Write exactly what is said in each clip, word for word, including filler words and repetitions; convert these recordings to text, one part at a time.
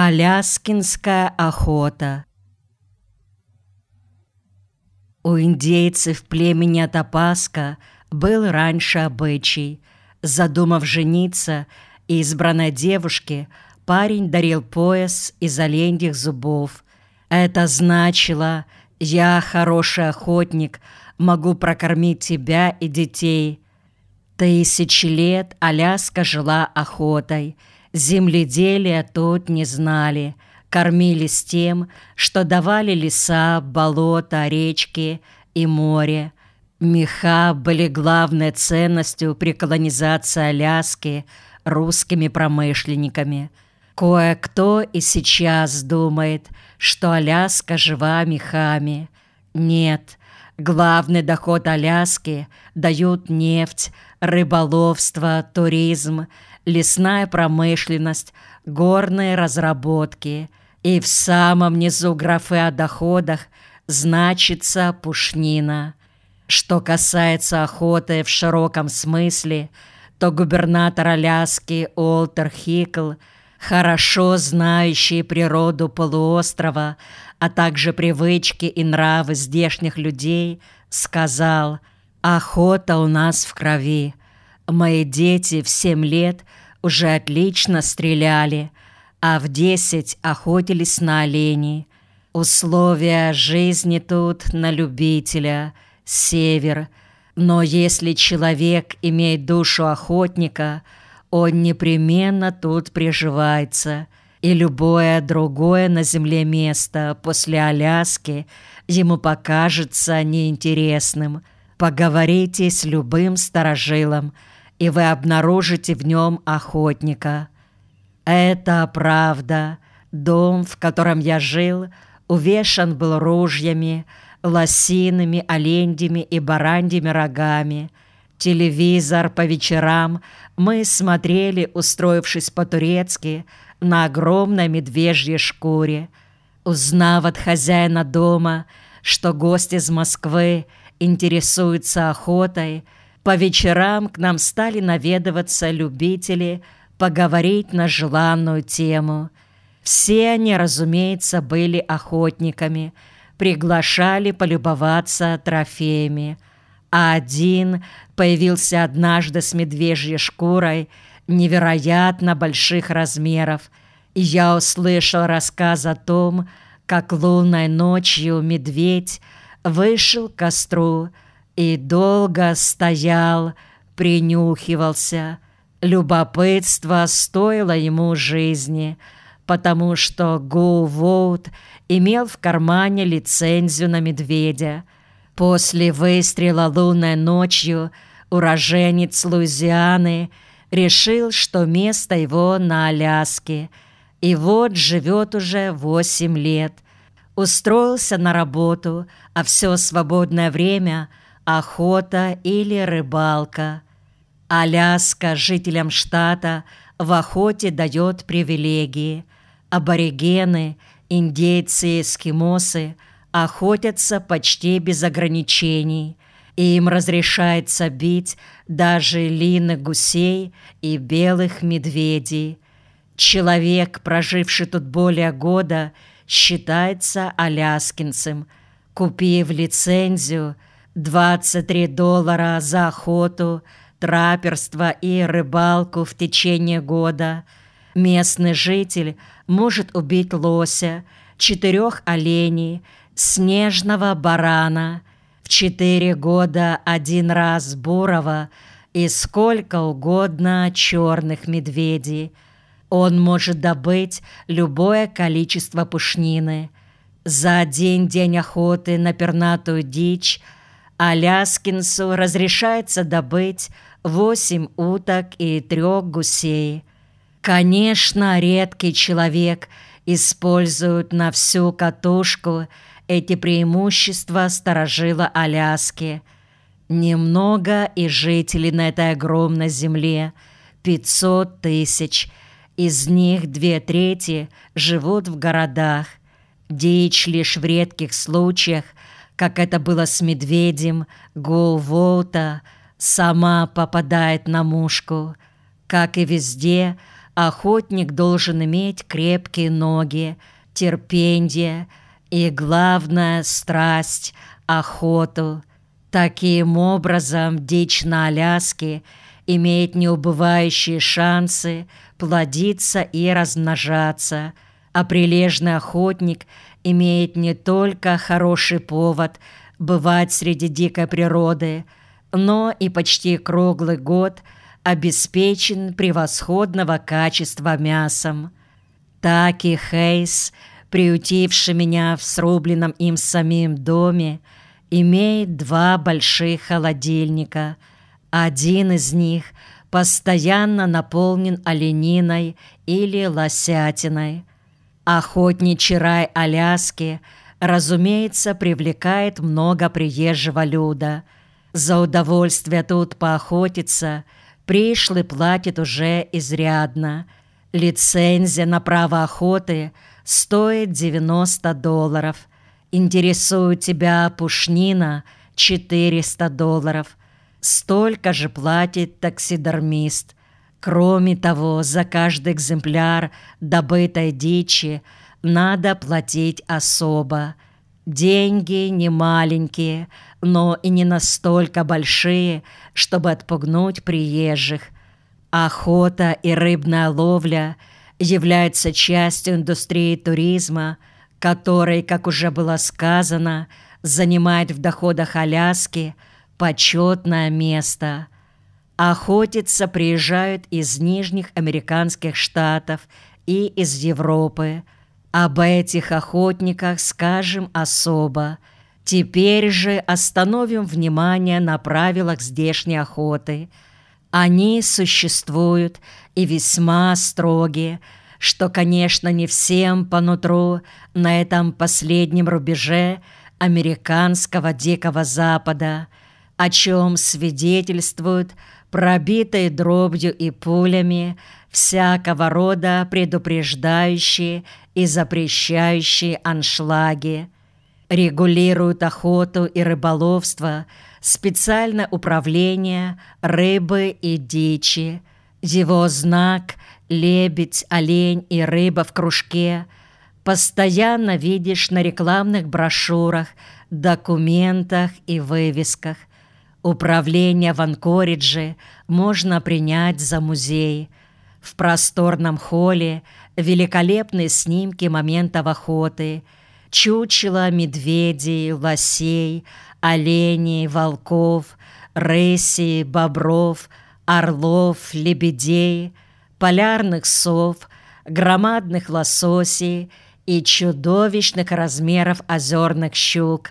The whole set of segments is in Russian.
Аляскинская охота. У индейцев племени Атапаска был раньше обычай. Задумав жениться избранной девушке, парень дарил пояс из оленьих зубов. Это значило: «Я хороший охотник, могу прокормить тебя и детей». Тысячи лет Аляска жила охотой. Земледелия тут не знали. Кормились тем, что давали леса, болота, речки и море. Меха были главной ценностью при колонизации Аляски русскими промышленниками. Кое-кто и сейчас думает, что Аляска жива мехами. Нет, главный доход Аляски дают нефть, рыболовство, туризм, лесная промышленность, горные разработки. И в самом низу графы о доходах значится пушнина. Что касается охоты в широком смысле, то губернатор Аляски Уолтер Хикл, хорошо знающий природу полуострова, а также привычки и нравы здешних людей, сказал: «Охота у нас в крови. Мои дети в семь лет уже отлично стреляли, а в десять охотились на оленей. Условия жизни тут на любителя, север. Но если человек имеет душу охотника, он непременно тут приживается, и любое другое на земле место после Аляски ему покажется неинтересным. Поговорите с любым старожилом, и вы обнаружите в нем охотника». Это правда. Дом, в котором я жил, увешан был ружьями, лосиными, оленьими и бараньими рогами. Телевизор по вечерам мы смотрели, устроившись по-турецки, на огромной медвежьей шкуре. Узнав от хозяина дома, что гость из Москвы интересуется охотой, по вечерам к нам стали наведываться любители поговорить на желанную тему. Все они, разумеется, были охотниками, приглашали полюбоваться трофеями. А один появился однажды с медвежьей шкурой невероятно больших размеров, и я услышал рассказ о том, как лунной ночью медведь вышел к костру и долго стоял, принюхивался. Любопытство стоило ему жизни, потому что Гу Воут имел в кармане лицензию на медведя. После выстрела лунной ночью уроженец Луизианы решил, что место его на Аляске, и вот живет уже восемь лет. Устроился на работу, а все свободное время – охота или рыбалка. Аляска жителям штата в охоте дает привилегии. Аборигены, индейцы и эскимосы охотятся почти без ограничений. Им разрешается бить даже львиных гусей и белых медведей. Человек, проживший тут более года, считается аляскинцем. Купив лицензию, двадцать три доллара за охоту, траперство и рыбалку в течение года, местный житель может убить лося, четырех оленей, снежного барана, в четыре года один раз бурого и сколько угодно черных медведей. Он может добыть любое количество пушнины. За один день охоты на пернатую дичь аляскинцу разрешается добыть восемь уток и трех гусей. Конечно, редкий человек использует на всю катушку эти преимущества старожила Аляски. Немного и жителей на этой огромной земле – пятьсот тысяч. Из них две трети живут в городах. Дичь лишь в редких случаях, как это было с медведем Гу Воута, сама попадает на мушку. Как и везде, охотник должен иметь крепкие ноги, терпенье и, главное, страсть – охоту. Таким образом, дичь на Аляске имеет неубывающие шансы плодиться и размножаться, а прилежный охотник имеет не только хороший повод бывать среди дикой природы, но и почти круглый год обеспечен превосходного качества мясом. Таки Хейс, приютивший меня в срубленном им самим доме, имеет два больших холодильника. Один из них постоянно наполнен олениной или лосятиной. Охотничий рай Аляски, разумеется, привлекает много приезжего люда. За удовольствие тут поохотиться пришлый платит уже изрядно. Лицензия на право охоты стоит девяносто долларов. Интересует тебя пушнина – четыреста долларов. Столько же платит таксидермист. Кроме того, за каждый экземпляр добытой дичи надо платить особо. Деньги не маленькие, но и не настолько большие, чтобы отпугнуть приезжих. Охота и рыбная ловля являются частью индустрии туризма, который, как уже было сказано, занимает в доходах Аляски почетное место. Охотиться приезжают из нижних американских штатов и из Европы. Об этих охотниках скажем особо. Теперь же остановим внимание на правилах здешней охоты. Они существуют и весьма строгие, что, конечно, не всем по нутру на этом последнем рубеже американского Дикого Запада, о чем свидетельствуют пробитые дробью и пулями всякого рода предупреждающие и запрещающие аншлаги. Регулируют охоту и рыболовство специальное управление рыбы и дичи. Его знак «Лебедь, олень и рыба в кружке» постоянно видишь на рекламных брошюрах, документах и вывесках. Управление в Анкоридже можно принять за музей. В просторном холле великолепные снимки моментов охоты, чучела медведей, лосей, оленей, волков, рысей, бобров, орлов, лебедей, полярных сов, громадных лососей и чудовищных размеров озерных щук.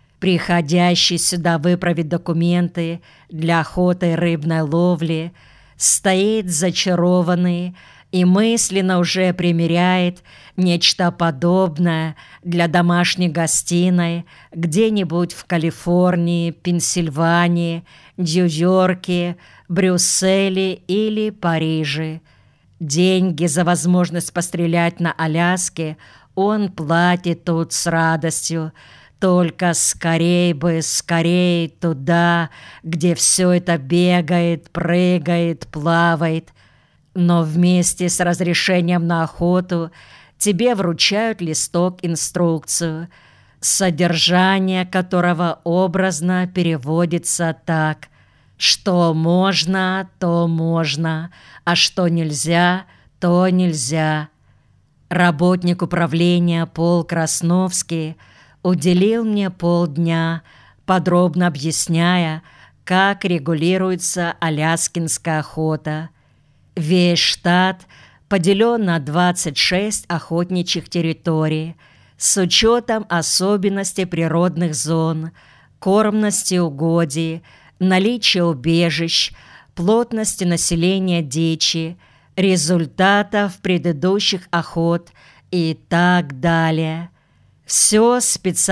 Приходящий сюда выправить документы для охоты и рыбной ловли стоит зачарованный и мысленно уже примеряет нечто подобное для домашней гостиной где-нибудь в Калифорнии, Пенсильвании, Нью-Йорке, Брюсселе или Париже. Деньги за возможность пострелять на Аляске он платит тут с радостью. Только скорей бы, скорей туда, где все это бегает, прыгает, плавает. Но вместе с разрешением на охоту тебе вручают листок-инструкцию, содержание которого образно переводится так: что можно, то можно, а что нельзя, то нельзя. Работник управления Пол Красновский уделил мне полдня, подробно объясняя, как регулируется аляскинская охота. Весь штат поделен на двадцать шесть охотничьих территорий с учетом особенностей природных зон, кормности угодий, наличия убежищ, плотности населения дичи, результатов предыдущих охот и так далее. Все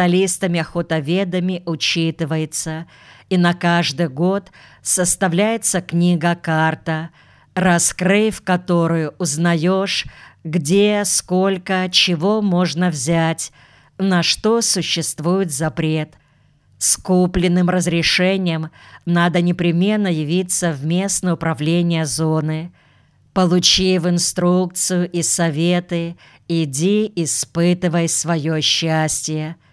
специалистами-охотоведами учитывается, и на каждый год составляется книга-карта, раскрыв которую узнаешь, где, сколько, чего можно взять, на что существует запрет. С купленным разрешением надо непременно явиться в местное управление зоны. Получив инструкцию и советы, иди испытывай свое счастье.